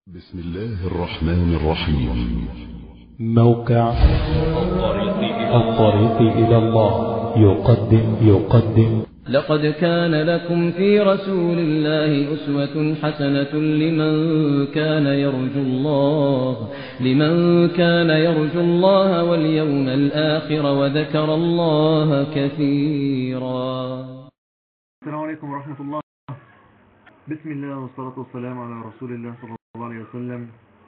بسم الله الرحمن الرحيم. موقع الطريق إلى الله يقدم لقد كان لكم في رسول الله أسوة حسنة لمن كان يرجو الله واليوم الآخر وذكر الله كثيرا. السلام عليكم ورحمة الله. بسم الله والصلاة والسلام على رسول الله صلى الله عليه وسلم.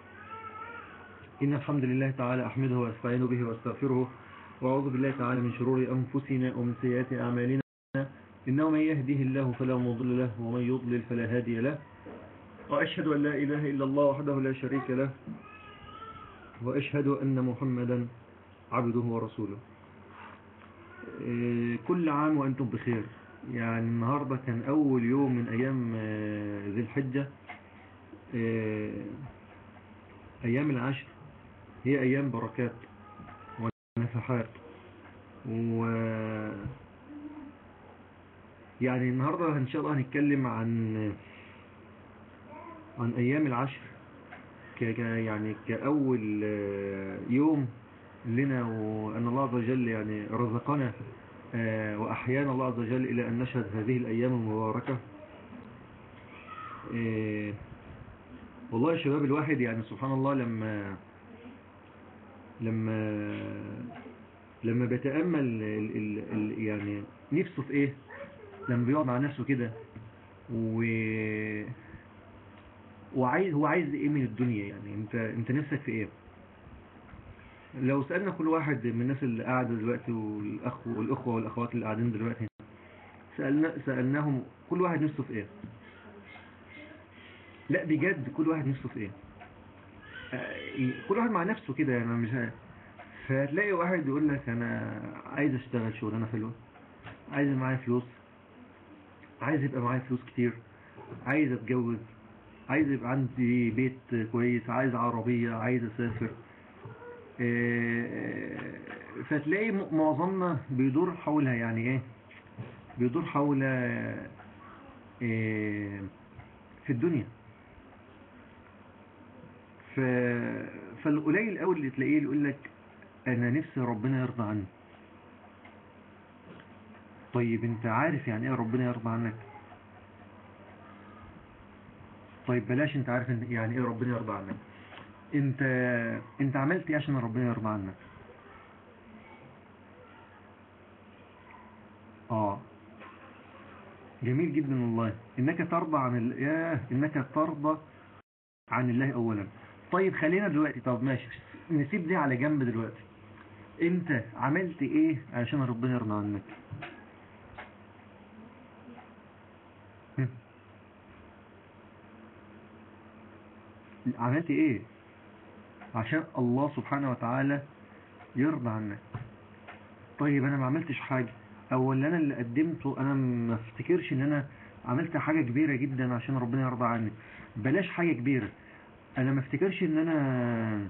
إن الحمد لله تعالى أحمده وأستعين به وأستغفره وأعوذ بالله تعالى من شرور أنفسنا ومن سيئات أعمالنا، إنه من يهده الله فلا مضل له ومن يضلل فلا هادي له، وأشهد أن لا إله إلا الله وحده لا شريك له، وأشهد أن محمدا عبده ورسوله. كل عام وأنتم بخير. يعني النهاردة كان أول يوم من أيام ذي الحجة. أيام العشر هي أيام بركات ونفحات، يعني النهاردة إن شاء الله هنتكلم عن أيام العشر يعني كأول يوم لنا، وأن الله عز وجل يعني رزقنا وأحيانا الله عز وجل إلى أن نشهد هذه الأيام المباركة. والله يا شباب، الواحد يعني سبحان الله لما بيتأمل يعني نفسه في إيه، لما بيقعد مع نفسه كده هو عايز إيه من الدنيا. يعني أنت نفسك في إيه؟ لو سألنا كل واحد من الناس اللي قاعدة دلوقتي والأخوة والأخوات اللي قاعدين دلوقتي، سألناهم كل واحد نفسه في إيه. لا بجد، كل واحد نفسه في إيه. كل واحد مع نفسه كده، يعني مش فهتلاقي واحد يقول لك أنا عايز أشتغل شغلانة حلوة، عايز معايا فلوس، عايز يبقى معايا فلوس كتير، عايز أتجوز، عايز يبقى عندي بيت كويس، عايز عربية، عايز أسافر. فتلاقي معظمنا بيدور حولها. يعني ايه بيدور حول في الدنيا. فالقليل قوي اللي تلاقيه يقول لك انا نفسي ربنا يرضى عني. طيب انت عارف يعني ايه ربنا يرضى عنك؟ طيب بلاش، انت عارف يعني ايه ربنا يرضى عنك؟ انت عملت ايه عشان ربنا يرضى عنك؟ جميل جدا والله. انك ترضى عن الله اولا. طيب خلينا دلوقتي، طب ماشي، نسيب دي على جنب دلوقتي. انت عملت ايه عشان ربنا يرضى عنك؟ عملت ايه عشان الله سبحانه وتعالى يرضى عنك؟ طيب انا ما عملتش حاجة، او اللي انا اللي قدمته انا ما افتكرش ان انا عملت حاجة كبيرة جدا عشان ربنا يرضى عني. بلاش حاجة كبيرة، انا ما افتكرش ان انا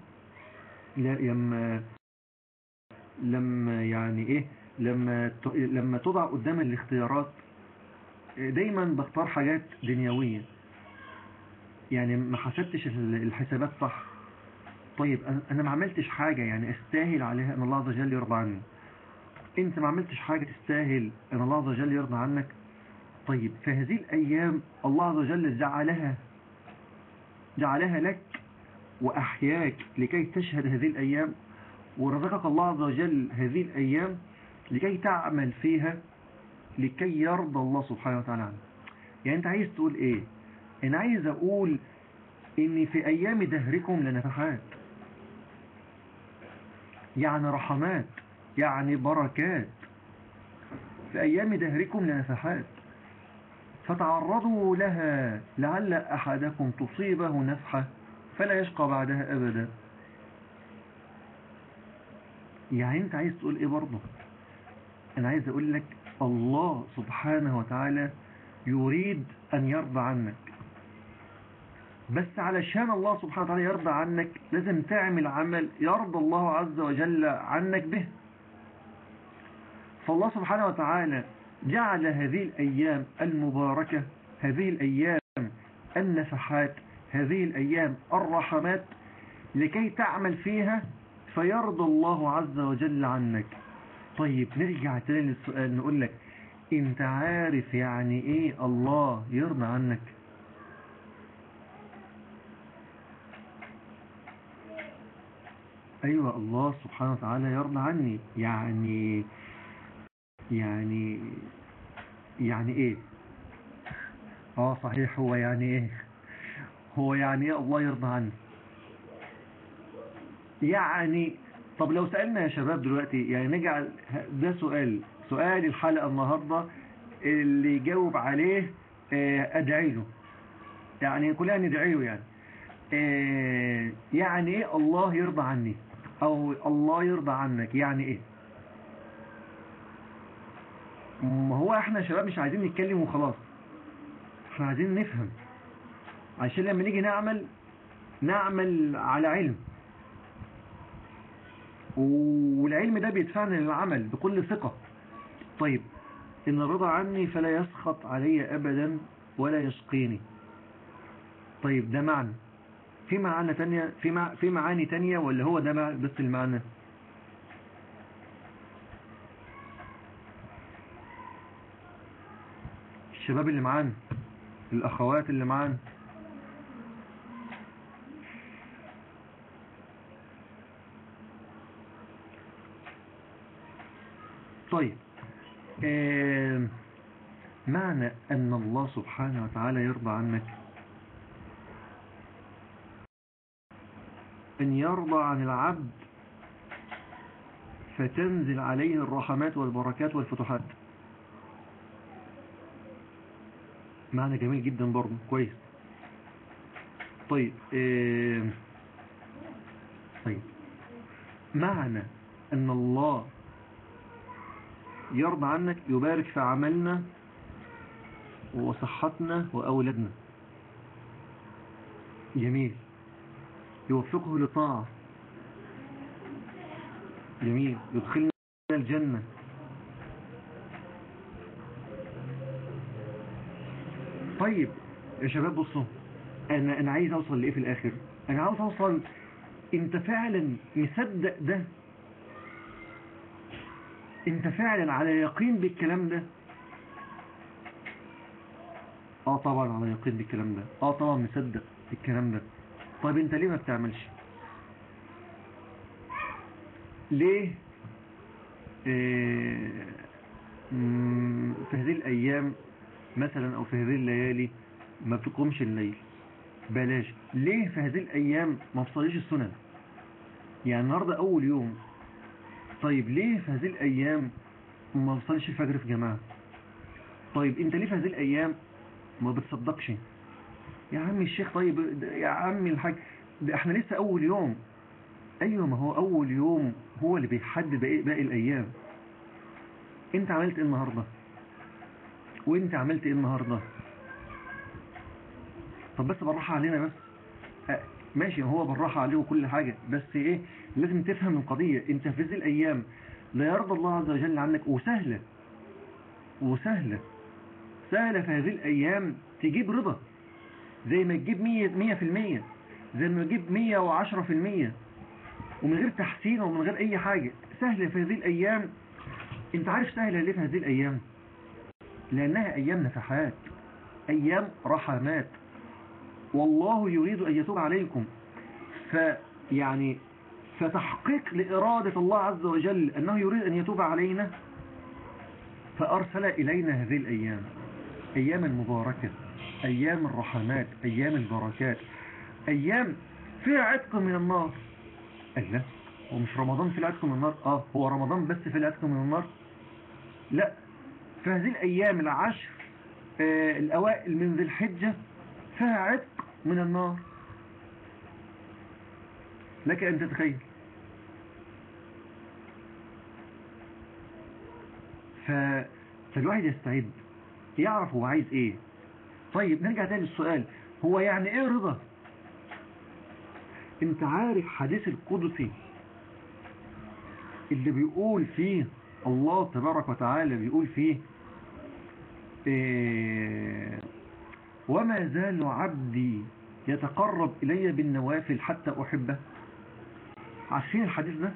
لما يعني ايه لما تضع قدام الاختيارات دايما بختار حاجات دنيوية، يعني ما حسبتش الحسابات صح. طيب انا ما عملتش حاجة يعني استاهل عليها ان الله عز وجل يرضى عني. انت ما عملتش حاجة تستاهل ان الله عز وجل يرضى عنك. طيب في هذه الايام الله عز وجل جعلها لك واحياك لكي تشهد هذه الايام، ورزقك الله عز وجل هذه الايام لكي تعمل فيها لكي يرضى الله سبحانه وتعالى عنك. يعني انت عايز تقول ايه؟ انا عايز اقول ان في ايام دهركم لنفحات، يعني رحمات، يعني بركات. في ايام دهركم لنفحات فتعرضوا لها لعل احدكم تصيبه نفحة فلا يشقى بعدها ابدا. يعني انت عايز تقول ايه برضه؟ انا عايز اقول لك الله سبحانه وتعالى يريد ان يرضى عنك، بس علشان الله سبحانه وتعالى يرضى عنك لازم تعمل عمل يرضى الله عز وجل عنك به. فالله سبحانه وتعالى جعل هذه الأيام المباركة، هذه الأيام النفحات، هذه الأيام الرحمات لكي تعمل فيها فيرضى الله عز وجل عنك. طيب نرجع تاني للسؤال، نقول لك انت عارف يعني ايه الله يرضى عنك؟ ايوه، الله سبحانه وتعالى يرضى عني. يعني ايه؟ صحيح، هو يعني ايه الله يرضى عني؟ يعني طب لو سألنا يا شباب دلوقتي، يعني نجعل ده سؤال الحلقة النهاردة، اللي يجاوب عليه ادعي له، يعني كلنا ندعي له. يعني ايه الله يرضى عني او الله يرضى عنك؟ يعني ايه؟ ما هو احنا يا شباب مش عايزين نتكلم وخلاص، احنا عايزين نفهم عشان لما نيجي نعمل على علم، والعلم ده بيدفعنا للعمل بكل ثقة. طيب إن رضى عني فلا يسخط علي أبدا ولا يشقيني. طيب ده معنى، في معاني تانية، في معاني تانية، ولا هو ده بس المعنى؟ الشباب اللي معانا، الأخوات اللي معانا، طيب معنى أن الله سبحانه وتعالى يرضى عنك أن يرضى عن العبد فتنزل عليه الرحمات والبركات والفتوحات. معنى جميل جدا برضه، كويس. طيب معنى أن الله يرضى عنك يبارك في عملنا وصحتنا وأولادنا. جميل. يوفقه لطاعة. جميل. يدخلنا الجنة. طيب يا شباب بصوا، أنا عايز أوصل لإيه في الآخر؟ أنا عاوز أوصل، أنت فعلا مصدق ده؟ أنت فعلا على يقين بالكلام ده؟ طبعا على يقين بالكلام ده، طبعا مصدق بالكلام ده. طيب أنت ليه ما بتعملش؟ ليه في هذه الأيام مثلا أو في هذه الليالي ما بتقومش الليل؟ بلاش. ليه في هذه الأيام ما تصليش السنن؟ يعني النهاردة أول يوم. طيب ليه في هذه الأيام ما بتصليش الفجر في جماعة؟ طيب أنت ليه في هذه الأيام ما بتصدقش؟ يا عم الشيخ، طيب يا عم الحاج، ده احنا لسه أول يوم. أيوة، ما هو أول يوم هو اللي بيحدد باقي الأيام. أنت عملت إيه النهاردة؟ وأنت عملت إيه النهاردة؟ طب بس بالراحة علينا بس. ماشي، هو بالراحة عليه وكل حاجة، بس إيه، لازم تفهم القضية. أنت في هذه الأيام لا يرضى الله عز وجل عنك، وسهلة في هذه الأيام تجيب رضا، زي ما تجيب 100%، زي ما تجيب 110%، ومن غير تحسين ومن غير أي حاجة. سهلة في هذه الأيام. أنت عارف سهلة ليه في هذه الأيام؟ لأنها أيام نفحات، أيام رحمات، والله يريد أن يتوب عليكم. فتحقيق لإرادة الله عز وجل أنه يريد أن يتوب علينا، فأرسل إلينا هذه الأيام، أيام المباركة، أيام الرحمات، أيام البركات، أيام فيها عتق من النار. لا، هو مش رمضان في العتق من النار؟ هو رمضان بس في العتق من النار؟ لا، في هذه الأيام العشر الأوائل من ذي الحجة فيها عتق من النار، لك أن تتخيل. فالواحد يستعد، يعرف هو عايز ايه. طيب نرجع تاني للسؤال، هو يعني ايه رضا؟ انت عارف حديث القدسي اللي بيقول فيه الله تبارك وتعالى، بيقول فيه وما زال عبدي يتقرب إلي بالنوافل حتى أحبه. عارفين الحديث ده؟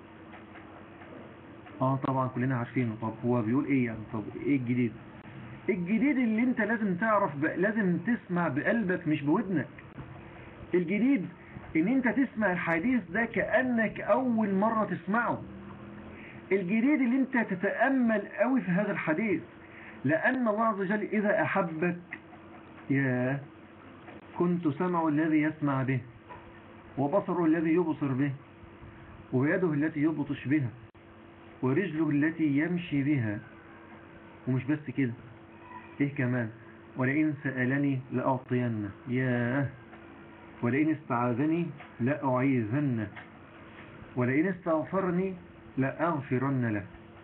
طبعا كلنا عارفينه. طب هو بيقول ايه يعني؟ طب ايه الجديد؟ الجديد اللي انت لازم تعرف لازم تسمع بقلبك مش بودنك. الجديد ان انت تسمع الحديث ده كأنك اول مرة تسمعه. الجديد اللي انت تتأمل قوي في هذا الحديث، لأن الله عز وجل إذا أحبك يا كنت سمع الذي يسمع به، وبصره الذي يبصر به، ويده التي يبطش بها، ورجله التي يمشي بها. ومش بس كده، ايه كمان؟ ولئن سألني لأعطينه، ياه، ولئن استعاذني لأعيذنه، ولئن استغفرني لأغفرن له.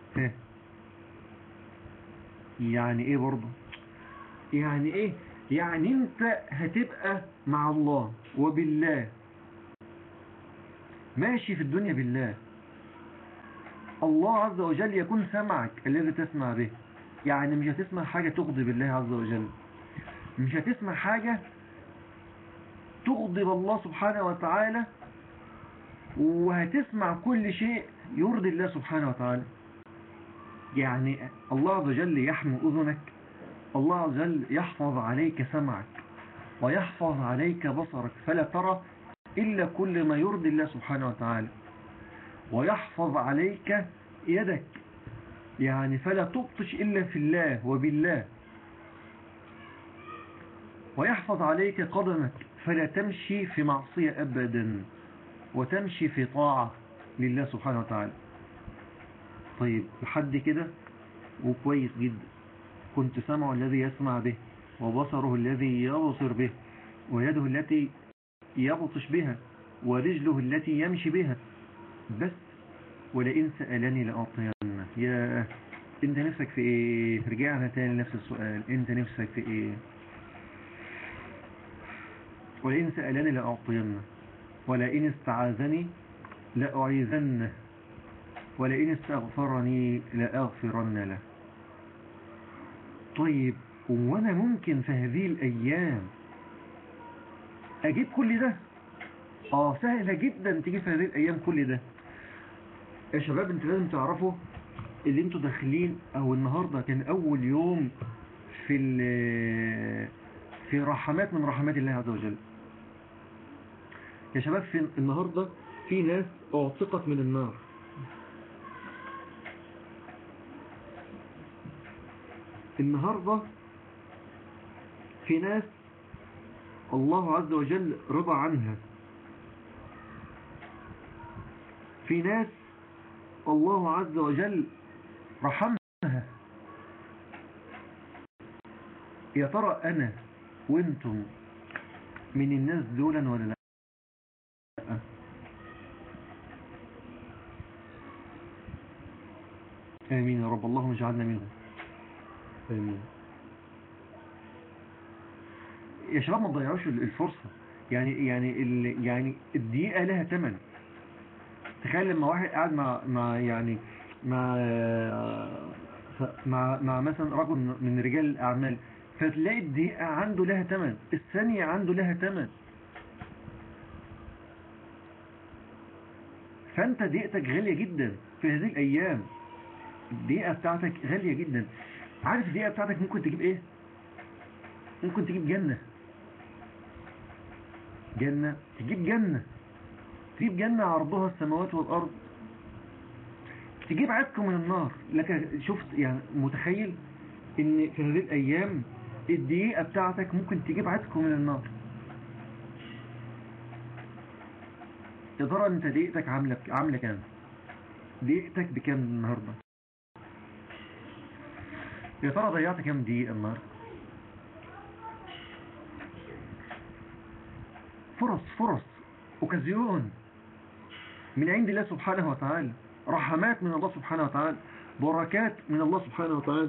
يعني ايه برضه؟ يعني ايه؟ يعني انت هتبقى مع الله وبالله ماشي في الدنيا بالله. الله عز وجل يكون سمعك الذي تسمع به. يعني مش هتسمع حاجة تغضب الله عز وجل، مش هتسمع حاجة تغضب الله سبحانه وتعالى، وهتسمع كل شيء يرضي الله سبحانه وتعالى. يعني الله عز وجل يحمي أذنك، الله عز وجل يحفظ عليك سمعك ويحفظ عليك بصرك فلا ترى إلا كل ما يرضي الله سبحانه وتعالى، ويحفظ عليك يدك، يعني فلا تبطش إلا في الله وبالله، ويحفظ عليك قدمك فلا تمشي في معصية أبدا، وتمشي في طاعة لله سبحانه وتعالى. طيب لحد كده وكويس جدا. كنت سمع الذي يسمع به، وبصره الذي يبصر به، ويده التي يبطش بها، ورجله التي يمشي بها. بس ولئن سألني لأعطينه. يا انت نفسك في ايه؟ رجعنا تاني لنفس السؤال، انت نفسك في ايه؟ ولئن سألني لأعطينه، ولئن استعاذني لأعيذنه، ولئن استغفرني لأغفرن له. طيب وانا ممكن في هذه الايام اجيب كل ده؟ سهلة جدا تجيب في هذه الايام كل ده. يا شباب انتوا لازم تعرفوا اللي انتوا داخلين، او النهاردة كان اول يوم في رحمات من رحمات الله عز وجل. يا شباب في النهاردة في ناس اعتقت من النار. النهاردة في ناس الله عز وجل رضى عنها، في ناس الله عز وجل رحمها. يا ترى أنا وانتم من الناس دولا ولا لا؟ آمين يا رب، اللهم اجعلنا منهم. آمين. يا شباب ما تضيعوش الفرصة. يعني الدقيقة لها ثمن. تخيل لما واحد قاعد مع مثلا رجل من رجال الأعمال، فتلاقي الدقيقة عنده لها ثمن، الثانية عنده لها ثمن. فأنت دقيقتك غالية جدا في هذه الأيام. الدقيقة بتاعتك غالية جدا. عارف الدقيقة بتاعتك ممكن تجيب ايه؟ ممكن تجيب جنة. تجيب جنة عرضها السماوات والأرض، تجيب عتق من النار. لك شفت يعني متخيل ان في هذه الأيام الدقيقة بتاعتك ممكن تجيب عتق من النار. يا ترى انت دقيقتك عاملة كام؟ دقيقتك بكام النهاردة؟ يا ترى ضيعت كام دقيقة النهاردة؟ فرص اوكازيون من عند الله سبحانه وتعالى، رحمات من الله سبحانه وتعالى، بركات من الله سبحانه وتعالى.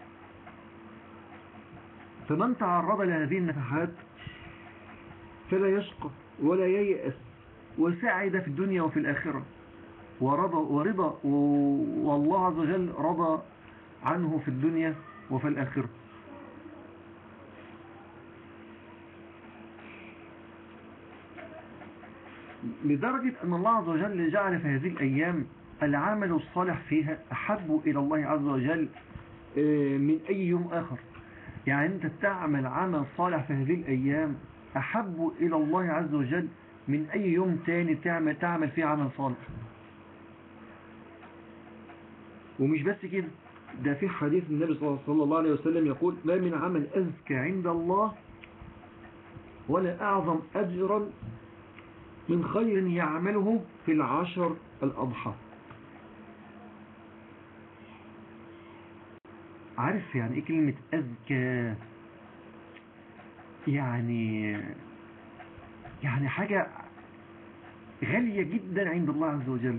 فمن تعرض لهذه النفحات فلا يشقى ولا ييأس، وسعد في الدنيا وفي الآخرة، ورضا والله عز وجل رضى عنه في الدنيا وفي الآخرة. لدرجة أن الله عز وجل جعل في هذه الأيام العمل الصالح فيها أحب إلى الله عز وجل من أي يوم آخر. يعني أنت تعمل عمل صالح في هذه الأيام أحب إلى الله عز وجل من أي يوم تاني تعمل فيه عمل صالح. ومش بس كده، ده في حديث النبي صلى الله عليه وسلم يقول: ما من عمل أزكى عند الله ولا أعظم أجرا من خير يعمله في العشر الأضحى. عارف يعني إيه كلمة أزكى؟ يعني حاجة غالية جدا عند الله عز وجل.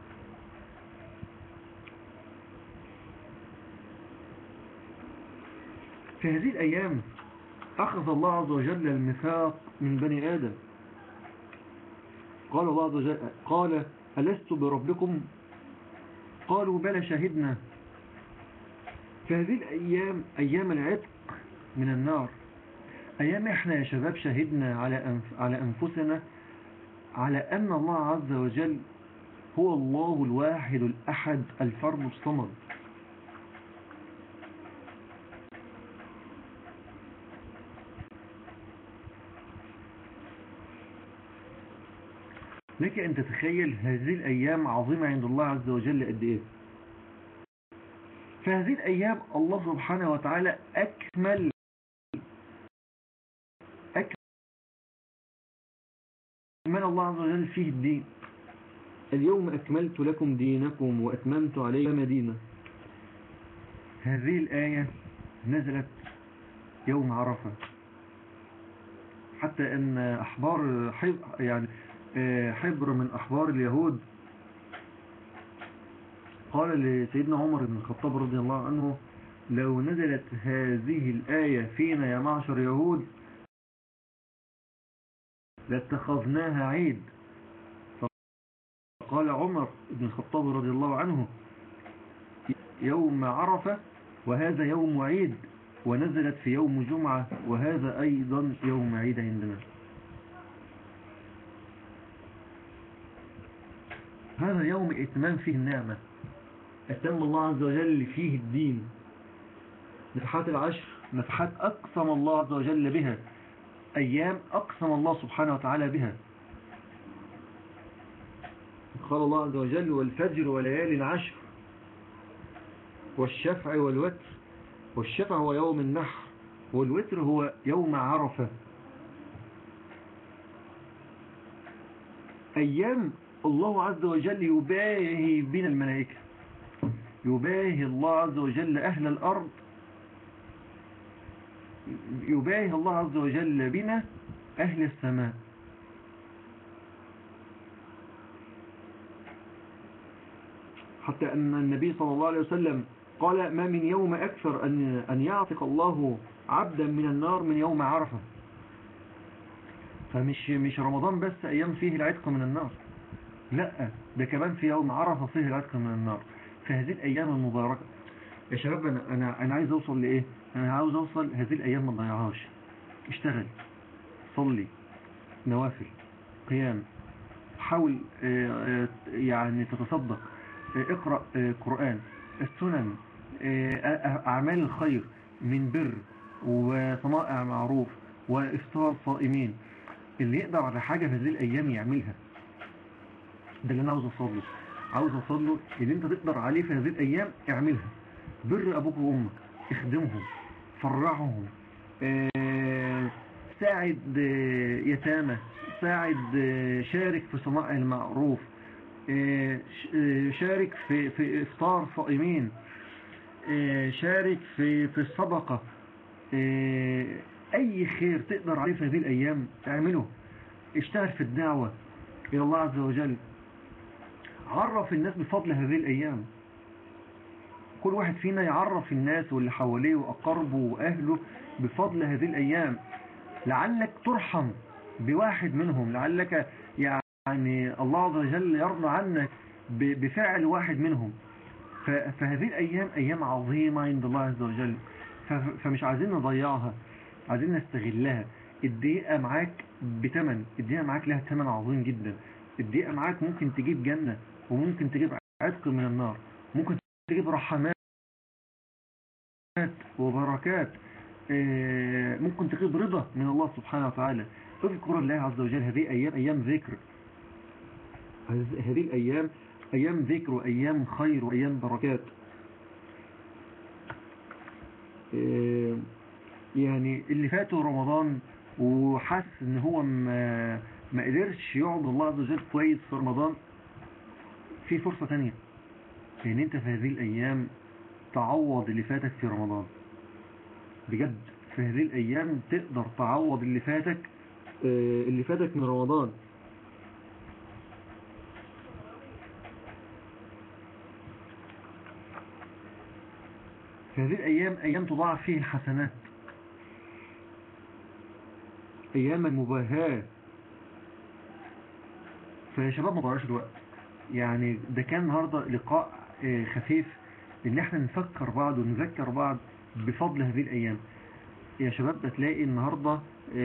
في هذه الأيام أخذ الله عز وجل الميثاق من بني آدم. قال الله عز وجل: قال ألست بربكم؟ قالوا بلى شهدنا. في هذه الأيام أيام العتق من النار، أيام إحنا يا شباب شهدنا على أنفسنا على أن الله عز وجل هو الله الواحد الأحد الفرد الصمد. لك أن تتخيل هذه الأيام عظيمة عند الله عز وجل قد إيه. فهذه الأيام الله سبحانه وتعالى أكمل الله عز وجل فيه الدين. اليوم أكملت لكم دينكم وأتممت عليكم دينا. هذه الآية نزلت يوم عرفة، حتى أن أحبار حبر من أحبار اليهود قال لسيدنا عمر بن الخطاب رضي الله عنه: لو نزلت هذه الآية فينا يا معشر يهود لاتخذناها عيد. فقال عمر بن الخطاب رضي الله عنه: يوم عرفة وهذا يوم عيد، ونزلت في يوم جمعة وهذا أيضا يوم عيد عندنا. هذا يوم اتمام فيه النعمة، أتم الله عز وجل فيه الدين. نفحات العشر نفحات أقسم الله عز وجل بها، أيام أقسم الله سبحانه وتعالى بها. قال الله عز وجل: والفجر وليالي العشر والشفع والوتر. والشفع هو يوم النحر، والوتر هو يوم عرفة. أيام الله عز وجل يباهي بنا الملائكة، يباهي الله عز وجل أهل الأرض، يباهي الله عز وجل بنا أهل السماء. حتى أن النبي صلى الله عليه وسلم قال: ما من يوم أكثر أن يعتق الله عبدا من النار من يوم عرفة. فمش رمضان بس أيام فيه العتق من النار، لا، ده كمان في يوم عرفة فيه العتق من النار. في هذه الأيام المباركة يا شباب، أنا عايز أوصل لإيه؟ أنا عاوز أوصل هذه الأيام ما تضيعهاش. اشتغل، صلي نوافل، قيام، حاول يعني تتصدق، اقرأ قرآن، السنن، أعمال الخير من بر وصنائع معروف وإفطار صائمين. اللي يقدر على حاجة في هذه الأيام يعملها. ده اللي أنا عاوز أوصل له اللي أنت تقدر عليه في هذه الأيام اعملها. بر أبوك وأمك، اخدمهم، فرعهم، ساعد يتامى، شارك في صنائع المعروف، شارك في إفطار صائمين، شارك في الصدقة. أي خير تقدر عليه في هذه الأيام اعمله. اشتغل في الدعوة إلى الله عز وجل. عرف الناس بفضل هذه الأيام. كل واحد فينا يعرف الناس واللي حواليه وأقربه وأهله بفضل هذه الأيام، لعلك ترحم بواحد منهم، لعلك يعني الله عز وجل يرضى عنك بفعل واحد منهم. فهذه الأيام أيام عظيمة عند الله عز وجل، فمش عايزين نضيعها، عايزين نستغلها. الدقيقة معاك بتمن، الدقيقة معاك لها تمن عظيم جدا. الدقيقة معاك ممكن تجيب جنة، وممكن تجيب عتق من النار، ممكن تجيب رحمات وبركات، ممكن تجيب رضا من الله سبحانه وتعالى. اذكر الله عز وجل. هذه أيام ذكر، هذه الأيام أيام ذكر وأيام خير وأيام بركات. يعني اللي فاته رمضان وحس ان هو ما قدرش يعبد الله عز وجل كويس في رمضان، في فرصة تانية ان انت في هذه الايام تعوض اللي فاتك في رمضان. بجد في هذه الايام تقدر تعوض اللي فاتك من رمضان. في هذه الايام ايام تضاعف فيه الحسنات، ايام المباهاة. فيا شباب ما ضيعوش الوقت. يعني ده كان النهارده لقاء خفيف ان احنا نفكر بعض ونذكر بعض بفضل هذه الايام. يا شباب بتلاقي النهارده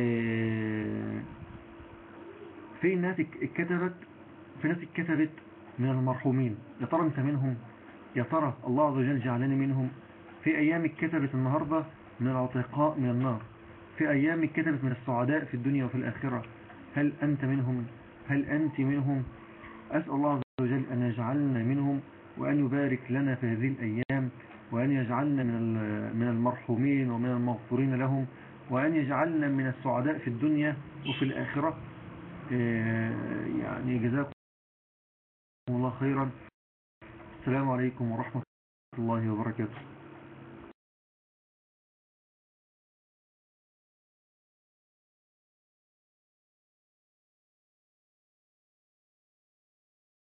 في ناس اتكتبت من المرحومين. يا ترى انت منهم؟ يا ترى الله عز وجل جعلني منهم؟ في ايام اتكتبت النهارده من العتقاء من النار، في ايام اتكتبت من السعداء في الدنيا وفي الاخره. هل انت منهم؟ هل انت منهم؟ اسال الله عز وجل ان يجعلنا منهم، وان يبارك لنا في هذه الايام، وان يجعلنا من المرحومين ومن المغفورين لهم، وان يجعلنا من السعداء في الدنيا وفي الاخره. يعني جزاكم الله خيرا. السلام عليكم ورحمه الله وبركاته.